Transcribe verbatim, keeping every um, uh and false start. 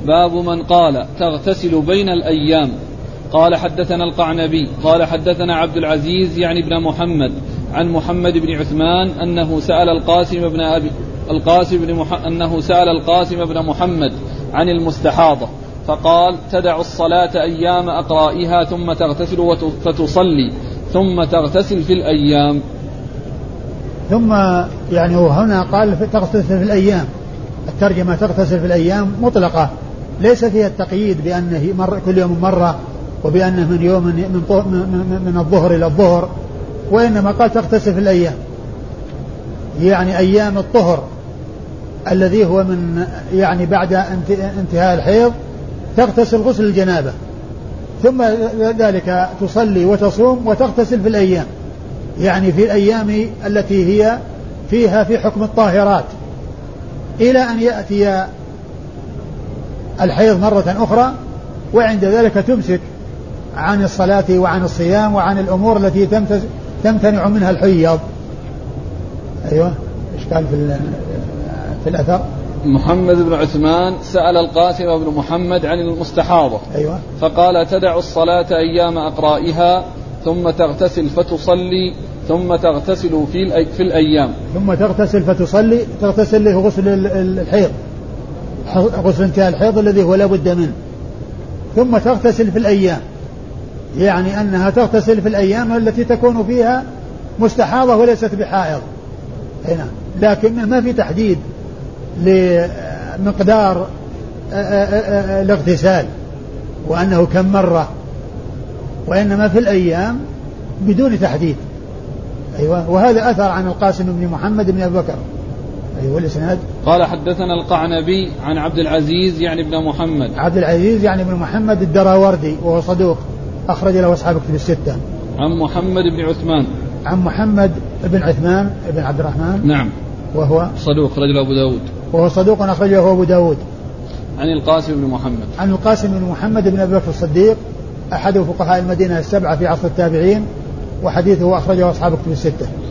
باب من قال تغتسل بين الأيام. قال حدثنا القعنبي قال حدثنا عبد العزيز يعني ابن محمد عن محمد بن عثمان أنه سأل القاسم بن أبي القاسم بن مح... أنه سأل القاسم بن محمد عن المستحاضة فقال تدع الصلاة أيام أقرائها ثم تغتسل وت... فتصلي ثم تغتسل في الأيام. ثم يعني هنا قال تغتسل في الأيام، الترجمة تغتسل في الأيام مطلقة ليس فيها التقييد بأنه مر كل يوم مرة وبأنه من يوم من, من, من الظهر إلى الظهر، وإنما قال تغتسل في الأيام يعني أيام الطهر الذي هو من يعني بعد انتهاء الحيض تغتسل غسل الجنابة، ثم ذلك تصلي وتصوم وتغتسل في الأيام، يعني في الأيام التي هي فيها في حكم الطاهرات إلى أن يأتي الحيض مرة أخرى، وعند ذلك تمسك عن الصلاة وعن الصيام وعن الأمور التي تمتنع منها الحيض. أيوة إيش قال في في الأثر؟ محمد بن عثمان سأل القاسم بن محمد عن المستحاضة أيوة فقال تدع الصلاة أيام أقرائها ثم تغتسل فتصلي ثم تغتسل في, في الأيام ثم تغتسل فتصلي تغتسل له غسل الحيض غسل انتهاء الحيض الذي هو لا بد منه، ثم تغتسل في الأيام يعني أنها تغتسل في الأيام التي تكون فيها مستحاضة وليست بحائض هنا، لكن ما في تحديد لمقدار الاغتسال وأنه كم مرة، وإنما في الأيام بدون تحديد. أيوة وهذا أثر عن القاسم بن محمد بن أبي بكر. أيوة الإسناد قال حدثنا القعنبي عن عبد العزيز يعني ابن محمد عبد العزيز يعني ابن محمد الدراوردي وهو صدوق أخرج له أصحاب كتب الستة. عن محمد بن عثمان عن محمد بن عثمان بن عبد الرحمن نعم وهو صدوق رجل أبو داود وهو صدوق أخرجه أبو داود. عن القاسم بن محمد عن القاسم بن محمد بن أبي بكر الصديق أحد فقهاء المدينة السبعة في عصر التابعين، وحديثه أخرجه أصحاب كتب الستة.